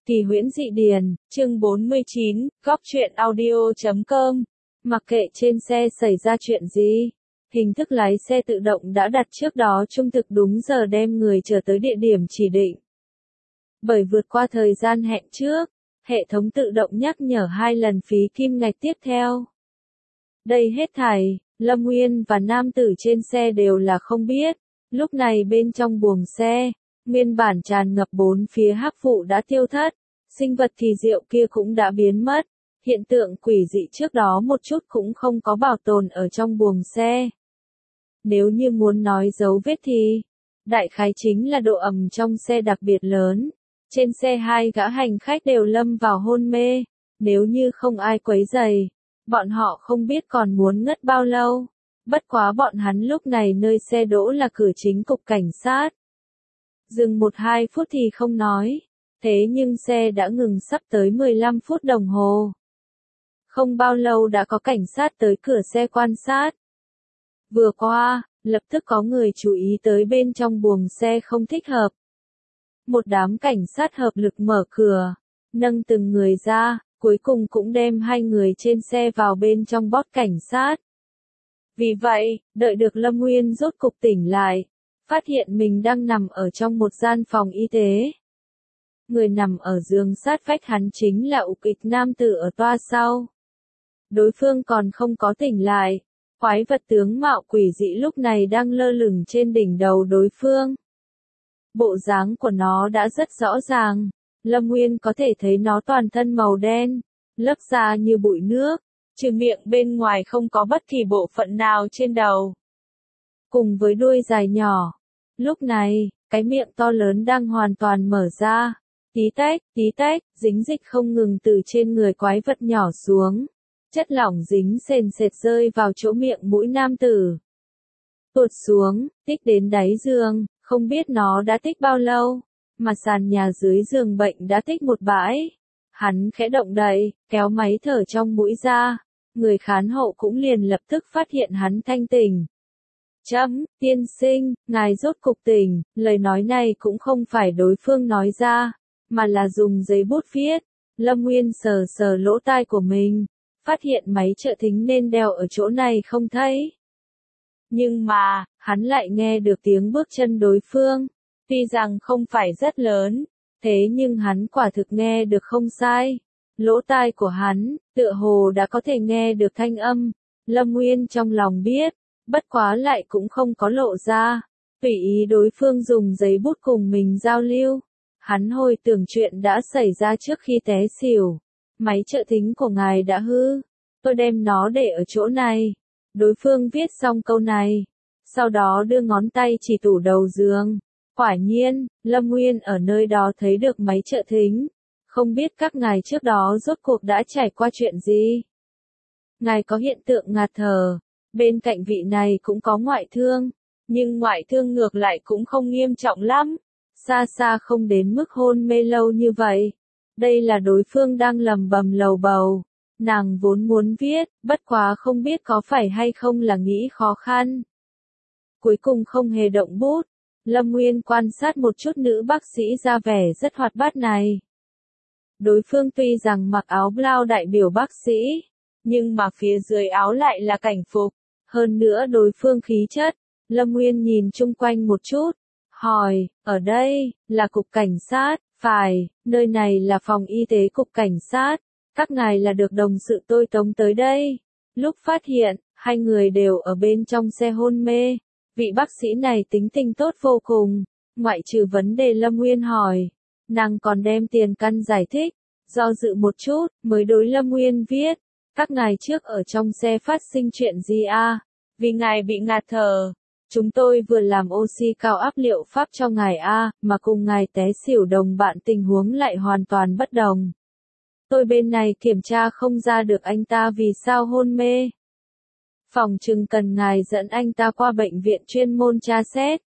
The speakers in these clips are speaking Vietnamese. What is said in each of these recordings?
Kỳ huyễn dị điền, chương 49, góc truyện audio.com. Mặc kệ trên xe xảy ra chuyện gì, hình thức lái xe tự động đã đặt trước đó trung thực đúng giờ đem người chờ tới địa điểm chỉ định. Bởi vượt qua thời gian hẹn trước, hệ thống tự động nhắc nhở 2 lần phí kim ngạch tiếp theo. Đây hết thảy, Lâm Nguyên và nam tử trên xe đều là không biết. Lúc này bên trong buồng xe, nguyên bản tràn ngập bốn phía hắc vụ đã tiêu thất, sinh vật kỳ diệu kia cũng đã biến mất, hiện tượng quỷ dị trước đó một chút cũng không có bảo tồn ở trong buồng xe. Nếu như muốn nói dấu vết thì, đại khái chính là độ ẩm trong xe đặc biệt lớn. Trên xe 2 gã hành khách đều lâm vào hôn mê, nếu như không ai quấy rầy, bọn họ không biết còn muốn ngất bao lâu. Bất quá bọn hắn lúc này nơi xe đỗ là cửa chính cục cảnh sát. Dừng 1-2 phút thì không nói, thế nhưng xe đã ngừng sắp tới 15 phút đồng hồ. Không bao lâu đã có cảnh sát tới cửa xe quan sát. Vừa qua, lập tức có người chú ý tới bên trong buồng xe không thích hợp. Một đám cảnh sát hợp lực mở cửa, nâng từng người ra, cuối cùng cũng đem 2 người trên xe vào bên trong bót cảnh sát. Vì vậy, đợi được Lâm Nguyên rốt cục tỉnh lại, phát hiện mình đang nằm ở trong một gian phòng y tế. Người nằm ở giường sát vách hắn chính là ục ịch nam tử ở toa sau. Đối phương còn không có tỉnh lại, quái vật tướng mạo quỷ dị lúc này đang lơ lửng trên đỉnh đầu đối phương. Bộ dáng của nó đã rất rõ ràng, Lâm Nguyên có thể thấy nó toàn thân màu đen, lớp da như bụi nước, trừ miệng bên ngoài không có bất kỳ bộ phận nào trên đầu. Cùng với đuôi dài nhỏ. Lúc này, cái miệng to lớn đang hoàn toàn mở ra. Tí tách, dính dịch không ngừng từ trên người quái vật nhỏ xuống. Chất lỏng dính sền sệt rơi vào chỗ miệng mũi nam tử. Tuột xuống, tích đến đáy giường, không biết nó đã tích bao lâu, mà sàn nhà dưới giường bệnh đã tích một bãi. Hắn khẽ động đậy, kéo máy thở trong mũi ra, người khán hộ cũng liền lập tức phát hiện hắn thanh tỉnh. Tiên sinh, ngài rốt cục tỉnh, lời nói này cũng không phải đối phương nói ra, mà là dùng giấy bút viết. Lâm Nguyên sờ sờ lỗ tai của mình, phát hiện máy trợ thính nên đeo ở chỗ này không thấy. Nhưng mà, hắn lại nghe được tiếng bước chân đối phương, tuy rằng không phải rất lớn, thế nhưng hắn quả thực nghe được không sai. Lỗ tai của hắn, tựa hồ đã có thể nghe được thanh âm. Lâm Nguyên trong lòng biết, bất quá lại cũng không có lộ ra, tùy ý đối phương dùng giấy bút cùng mình giao lưu. Hắn hồi tưởng chuyện đã xảy ra trước khi té xỉu. Máy trợ thính của ngài đã hư, tôi đem nó để ở chỗ này. Đối phương viết xong câu này, sau đó đưa ngón tay chỉ tủ đầu giường. Quả nhiên, Lâm Nguyên ở nơi đó thấy được máy trợ thính. Không biết các ngài trước đó rốt cuộc đã trải qua chuyện gì? Ngài có hiện tượng ngạt thở, bên cạnh vị này cũng có ngoại thương, nhưng ngoại thương ngược lại cũng không nghiêm trọng lắm, xa xa không đến mức hôn mê lâu như vậy. Đây là đối phương đang lầm bầm lầu bầu, nàng vốn muốn viết, bất quá không biết có phải hay không là nghĩ khó khăn. Cuối cùng không hề động bút, Lâm Nguyên quan sát một chút nữ bác sĩ ra vẻ rất hoạt bát này. Đối phương tuy rằng mặc áo blau đại biểu bác sĩ, nhưng mà phía dưới áo lại là cảnh phục, hơn nữa đối phương khí chất. Lâm Nguyên nhìn chung quanh một chút, hỏi, ở đây, là cục cảnh sát, phải, nơi này là phòng y tế cục cảnh sát, các ngài là được đồng sự tôi tống tới đây. Lúc phát hiện, 2 người đều ở bên trong xe hôn mê, vị bác sĩ này tính tình tốt vô cùng, ngoại trừ vấn đề Lâm Nguyên hỏi. Nàng còn đem tiền căn giải thích, do dự một chút, mới đối Lâm Nguyên viết, các ngài trước ở trong xe phát sinh chuyện gì à? Vì ngài bị ngạt thở, chúng tôi vừa làm oxy cao áp liệu pháp cho ngài a, mà cùng ngài té xỉu đồng bạn tình huống lại hoàn toàn bất đồng. Tôi bên này kiểm tra không ra được anh ta vì sao hôn mê. Phòng chừng cần ngài dẫn anh ta qua bệnh viện chuyên môn tra xét.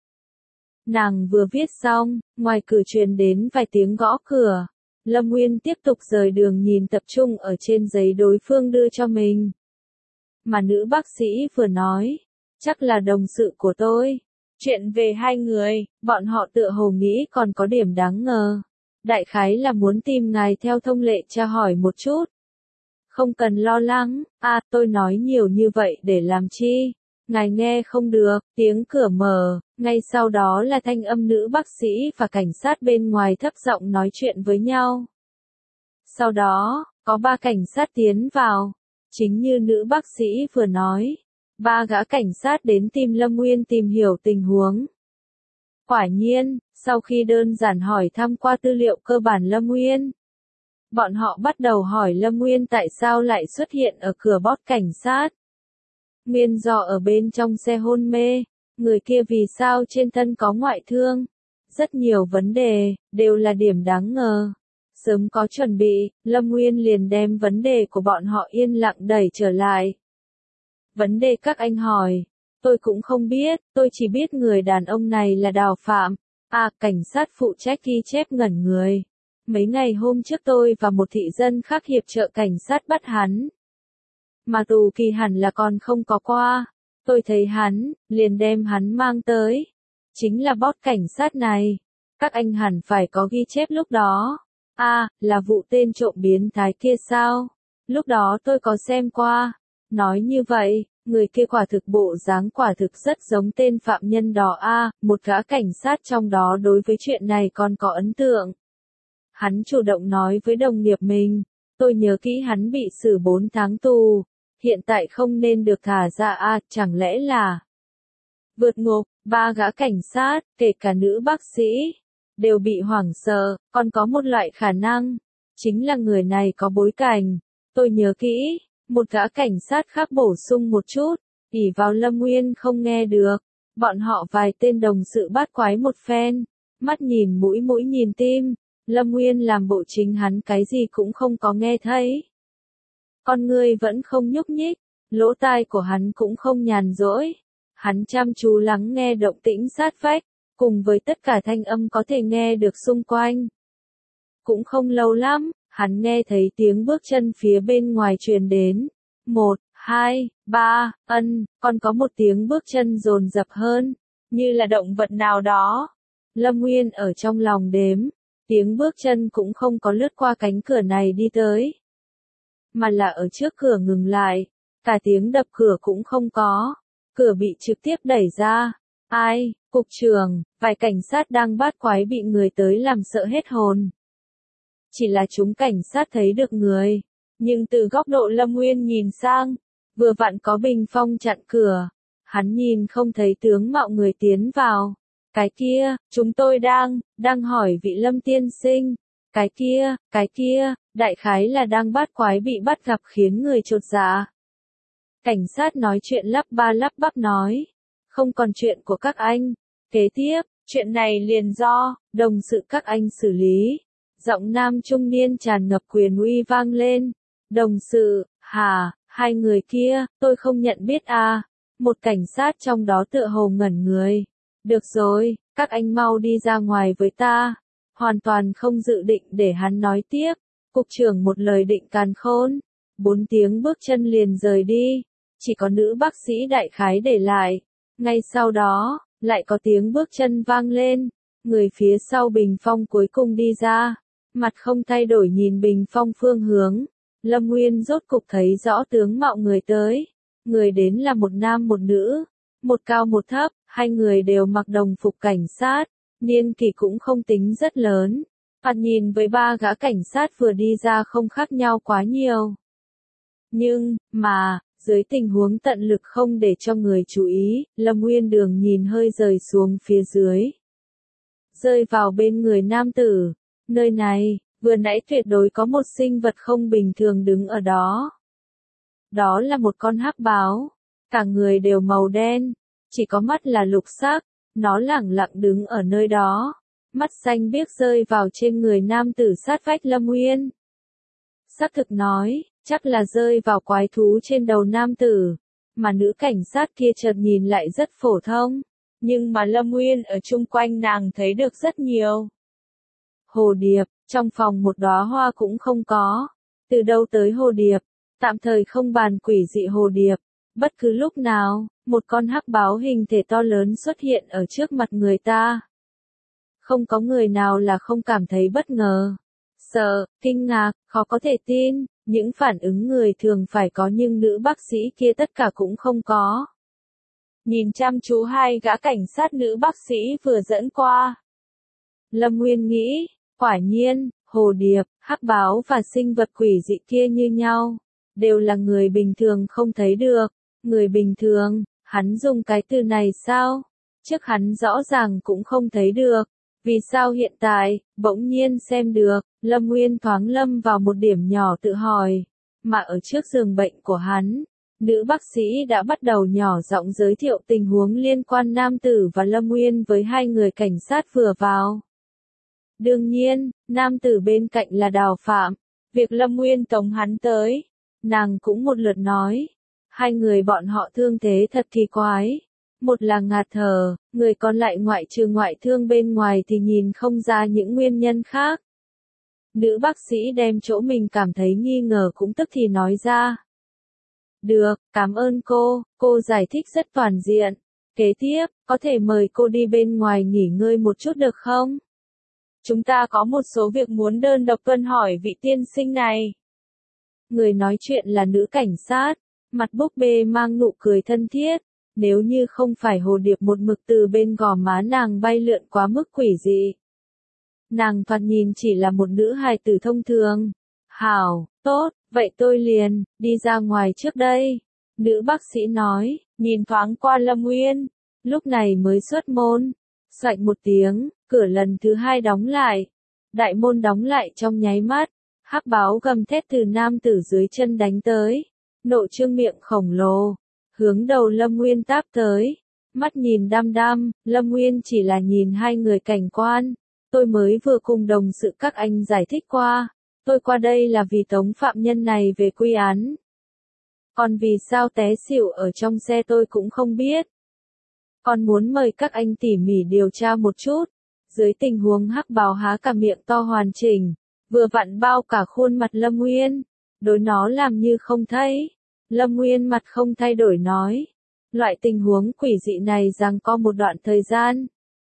Nàng vừa viết xong, ngoài cửa truyền đến vài tiếng gõ cửa. Lâm Nguyên tiếp tục rời đường nhìn tập trung ở trên giấy đối phương đưa cho mình. Mà nữ bác sĩ vừa nói, chắc là đồng sự của tôi. Chuyện về 2 người, bọn họ tựa hồ nghĩ còn có điểm đáng ngờ. đại khái là muốn tìm ngài theo thông lệ tra hỏi một chút. Không cần lo lắng, tôi nói nhiều như vậy để làm chi? Ngài nghe không được, tiếng cửa mở, ngay sau đó là thanh âm nữ bác sĩ và cảnh sát bên ngoài thấp giọng nói chuyện với nhau. Sau đó, có 3 cảnh sát tiến vào. Chính như nữ bác sĩ vừa nói, 3 gã cảnh sát đến tìm Lâm Nguyên tìm hiểu tình huống. Quả nhiên, sau khi đơn giản hỏi thăm qua tư liệu cơ bản Lâm Nguyên, bọn họ bắt đầu hỏi Lâm Nguyên tại sao lại xuất hiện ở cửa bót cảnh sát. Nguyên do ở bên trong xe hôn mê, người kia vì sao trên thân có ngoại thương. Rất nhiều vấn đề, đều là điểm đáng ngờ. Sớm có chuẩn bị, Lâm Nguyên liền đem vấn đề của bọn họ yên lặng đẩy trở lại. Vấn đề các anh hỏi, tôi cũng không biết, tôi chỉ biết người đàn ông này là Đào Phạm. Cảnh sát phụ trách ghi chép ngẩn người. Mấy ngày hôm trước tôi và một thị dân khác hiệp trợ cảnh sát bắt hắn. Mà tù kỳ hẳn là còn không có qua. Tôi thấy hắn, liền đem hắn mang tới. Chính là boss cảnh sát này. Các anh hẳn phải có ghi chép lúc đó. Là vụ tên trộm biến thái kia sao? Lúc đó tôi có xem qua. Nói như vậy, người kia quả thực bộ dáng quả thực rất giống tên phạm nhân đó. Một gã cảnh sát trong đó đối với chuyện này còn có ấn tượng. Hắn chủ động nói với đồng nghiệp mình, tôi nhớ kỹ hắn bị xử 4 tháng tù, hiện tại không nên được thả ra. Chẳng lẽ là vượt ngục? 3 gã cảnh sát, kể cả nữ bác sĩ, đều bị hoảng sợ. Còn có một loại khả năng, chính là người này có bối cảnh. Tôi nhớ kỹ, một gã cảnh sát khác bổ sung một chút, ỷ vào Lâm Nguyên không nghe được. Bọn họ vài tên đồng sự bắt quái một phen, mắt nhìn mũi mũi nhìn tim. Lâm Nguyên làm bộ chính hắn cái gì cũng không có nghe thấy. Con người vẫn không nhúc nhích, lỗ tai của hắn cũng không nhàn rỗi. Hắn chăm chú lắng nghe động tĩnh sát vách, cùng với tất cả thanh âm có thể nghe được xung quanh. Cũng không lâu lắm, hắn nghe thấy tiếng bước chân phía bên ngoài truyền đến. 1, 2, 3, còn có một tiếng bước chân dồn dập hơn, như là động vật nào đó. Lâm Nguyên ở trong lòng đếm. Tiếng bước chân cũng không có lướt qua cánh cửa này đi tới, mà là ở trước cửa ngừng lại, cả tiếng đập cửa cũng không có, cửa bị trực tiếp đẩy ra. Cục trưởng, vài cảnh sát đang bắt quái bị người tới làm sợ hết hồn. Chỉ là chúng cảnh sát thấy được người, nhưng từ góc độ Lâm Nguyên nhìn sang, vừa vặn có bình phong chặn cửa, hắn nhìn không thấy tướng mạo người tiến vào. Cái kia, chúng tôi đang hỏi vị Lâm tiên sinh. Cái kia, đại khái là đang bắt quái bị bắt gặp khiến người chột dạ. Cảnh sát nói chuyện lắp ba lắp bắp nói. Không còn chuyện của các anh. Kế tiếp, chuyện này liền do đồng sự các anh xử lý. Giọng nam trung niên tràn ngập quyền uy vang lên. Đồng sự, hả, 2 người kia, tôi không nhận biết. Một cảnh sát trong đó tựa hồ ngẩn người. Được rồi, các anh mau đi ra ngoài với ta. Hoàn toàn không dự định để hắn nói tiếp. Cục trưởng một lời định càn khôn. 4 tiếng bước chân liền rời đi. Chỉ có nữ bác sĩ đại khái để lại. Ngay sau đó, lại có tiếng bước chân vang lên. Người phía sau bình phong cuối cùng đi ra. Mặt không thay đổi nhìn bình phong phương hướng. Lâm Nguyên rốt cục thấy rõ tướng mạo người tới. Người đến là một nam một nữ. Một cao một thấp, 2 người đều mặc đồng phục cảnh sát, niên kỷ cũng không tính rất lớn. Nhìn với 3 gã cảnh sát vừa đi ra không khác nhau quá nhiều. Nhưng, mà, dưới tình huống tận lực không để cho người chú ý, Lâm Nguyên Đường nhìn hơi rời xuống phía dưới. Rơi vào bên người nam tử. Nơi này, vừa nãy tuyệt đối có một sinh vật không bình thường đứng ở đó. Đó là một con hắc báo. Cả người đều màu đen. Chỉ có mắt là lục sắc, nó lẳng lặng đứng ở nơi đó, mắt xanh biếc rơi vào trên người nam tử sát vách Lâm Nguyên. Xác thực nói, chắc là rơi vào quái thú trên đầu nam tử, mà nữ cảnh sát kia chợt nhìn lại rất phổ thông, nhưng mà Lâm Nguyên ở chung quanh nàng thấy được rất nhiều. Hồ điệp, trong phòng một đóa hoa cũng không có, từ đâu tới hồ điệp, tạm thời không bàn quỷ dị hồ điệp. Bất cứ lúc nào, một con hắc báo hình thể to lớn xuất hiện ở trước mặt người ta. Không có người nào là không cảm thấy bất ngờ, sợ, kinh ngạc, khó có thể tin, những phản ứng người thường phải có nhưng nữ bác sĩ kia tất cả cũng không có. Nhìn chăm chú hai gã cảnh sát nữ bác sĩ vừa dẫn qua. Lâm Nguyên nghĩ, quả nhiên, hồ điệp, hắc báo và sinh vật quỷ dị kia như nhau, đều là người bình thường không thấy được. Người bình thường, hắn dùng cái từ này sao? Trước hắn rõ ràng cũng không thấy được. Vì sao hiện tại, bỗng nhiên xem được? Lâm Nguyên thoáng lâm vào một điểm nhỏ tự hỏi. Mà ở trước giường bệnh của hắn, nữ bác sĩ đã bắt đầu nhỏ giọng giới thiệu tình huống liên quan nam tử và Lâm Nguyên với hai người cảnh sát vừa vào. Đương nhiên, nam tử bên cạnh là Đào Phạm. Việc Lâm Nguyên tống hắn tới, nàng cũng một lượt nói. Hai người bọn họ thương thế thật kỳ quái. Một là ngạt thở, người còn lại ngoại trừ ngoại thương bên ngoài thì nhìn không ra những nguyên nhân khác. Nữ bác sĩ đem chỗ mình cảm thấy nghi ngờ cũng tức thì nói ra. Được, cảm ơn cô giải thích rất toàn diện. Kế tiếp, có thể mời cô đi bên ngoài nghỉ ngơi một chút được không? Chúng ta có một số việc muốn đơn độc cần hỏi vị tiên sinh này. Người nói chuyện là nữ cảnh sát, mặt búp bê mang nụ cười thân thiết. Nếu như không phải hồ điệp một mực từ bên gò má nàng bay lượn quá mức quỷ dị. Nàng thoạt nhìn chỉ là một nữ hài tử thông thường. Hảo, tốt, vậy tôi liền, đi ra ngoài trước đây. Nữ bác sĩ nói, nhìn thoáng qua Lâm Nguyên. Lúc này mới xuất môn. Xoạch một tiếng, cửa lần thứ hai đóng lại. Đại môn đóng lại trong nháy mắt. Hắc báo gầm thét từ nam tử dưới chân đánh tới. Nộ trương miệng khổng lồ. Hướng đầu Lâm Nguyên táp tới. Mắt nhìn đăm đăm, Lâm Nguyên chỉ là nhìn hai người cảnh quan. Tôi mới vừa cùng đồng sự các anh giải thích qua. Tôi qua đây là vì tống phạm nhân này về quy án. Còn vì sao té xỉu ở trong xe tôi cũng không biết. Còn muốn mời các anh tỉ mỉ điều tra một chút. Dưới tình huống hắc bào há cả miệng to hoàn chỉnh, vừa vặn bao cả khuôn mặt Lâm Nguyên. Đối nó làm như không thấy. Lâm Nguyên mặt không thay đổi nói. Loại tình huống quỷ dị này giằng co một đoạn thời gian.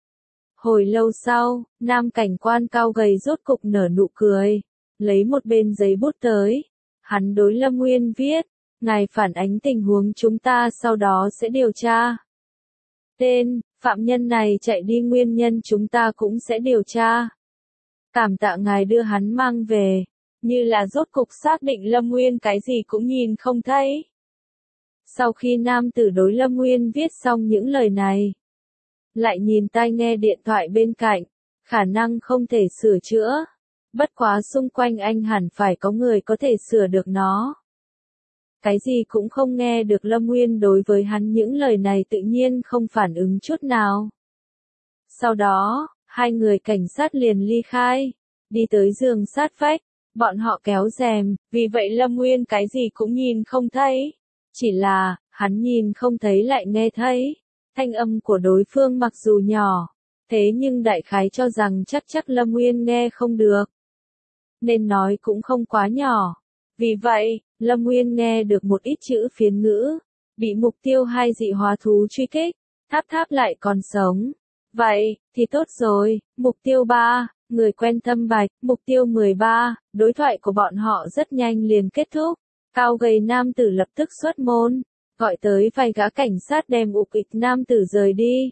Hồi lâu sau, nam cảnh quan cao gầy rốt cục nở nụ cười. Lấy một bên giấy bút tới. Hắn đối Lâm Nguyên viết. Ngài phản ánh tình huống chúng ta sau đó sẽ điều tra. Tên, phạm nhân này chạy đi nguyên nhân chúng ta cũng sẽ điều tra. Cảm tạ ngài đưa hắn mang về. Như là rốt cục xác định Lâm Nguyên cái gì cũng nhìn không thấy. Sau khi nam tử đối Lâm Nguyên viết xong những lời này, lại nhìn tai nghe điện thoại bên cạnh, khả năng không thể sửa chữa. Bất quá xung quanh anh hẳn phải có người có thể sửa được nó. Cái gì cũng không nghe được Lâm Nguyên đối với hắn những lời này tự nhiên không phản ứng chút nào. Sau đó, hai người cảnh sát liền ly khai, đi tới giường sát vách. Bọn họ kéo rèm, vì vậy Lâm Nguyên cái gì cũng nhìn không thấy. Chỉ là, hắn nhìn không thấy lại nghe thấy. Thanh âm của đối phương mặc dù nhỏ, thế nhưng đại khái cho rằng chắc Lâm Nguyên nghe không được. Nên nói cũng không quá nhỏ. Vì vậy, Lâm Nguyên nghe được một ít chữ phiến ngữ. Bị mục tiêu hai dị hóa thú truy kích, tháp lại còn sống. Vậy, thì tốt rồi, mục tiêu 3. Người quen thâm bạch, mục tiêu 13, đối thoại của bọn họ rất nhanh liền kết thúc. Cao gầy nam tử lập tức xuất môn, gọi tới vài gã cảnh sát đem ục ịch nam tử rời đi.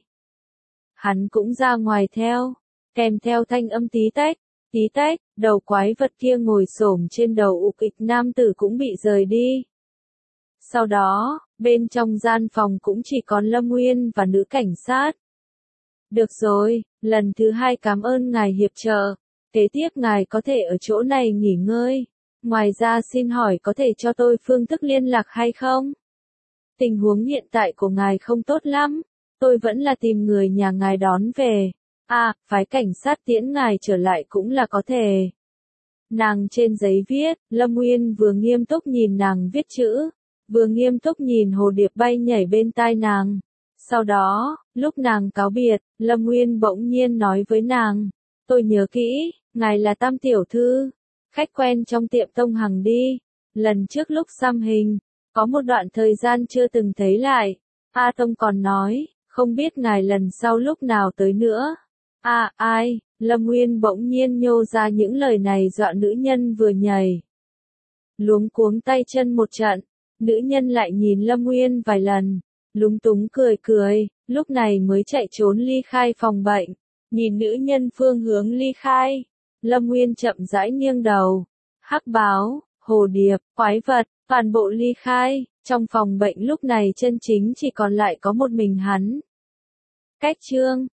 Hắn cũng ra ngoài theo, kèm theo thanh âm tí tách, đầu quái vật kia ngồi xổm trên đầu ục ịch nam tử cũng bị rời đi. Sau đó, bên trong gian phòng cũng chỉ còn Lâm Nguyên và nữ cảnh sát. Được rồi, lần thứ 2 cảm ơn ngài hiệp trợ. Kế tiếp ngài có thể ở chỗ này nghỉ ngơi. Ngoài ra xin hỏi có thể cho tôi phương thức liên lạc hay không? Tình huống hiện tại của ngài không tốt lắm. Tôi vẫn là tìm người nhà ngài đón về. Phái cảnh sát tiễn ngài trở lại cũng là có thể. Nàng trên giấy viết, Lâm Nguyên vừa nghiêm túc nhìn nàng viết chữ, vừa nghiêm túc nhìn hồ điệp bay nhảy bên tai nàng. Sau đó, lúc nàng cáo biệt, Lâm Nguyên bỗng nhiên nói với nàng, tôi nhớ kỹ, ngài là Tam tiểu thư, khách quen trong tiệm Tông Hằng đi. Lần trước lúc xăm hình, có một đoạn thời gian chưa từng thấy lại. A Tông còn nói, không biết ngài lần sau lúc nào tới nữa. À, ai? Lâm Nguyên bỗng nhiên nhô ra những lời này dọa nữ nhân vừa nhảy. Luống cuống tay chân một trận, nữ nhân lại nhìn Lâm Nguyên vài lần, lúng túng cười cười, lúc này mới chạy trốn ly khai phòng bệnh. Nhìn nữ nhân phương hướng ly khai, Lâm Nguyên chậm rãi nghiêng đầu. Hắc báo, hồ điệp, quái vật, toàn bộ ly khai, trong phòng bệnh lúc này chân chính chỉ còn lại có một mình hắn. Cách chương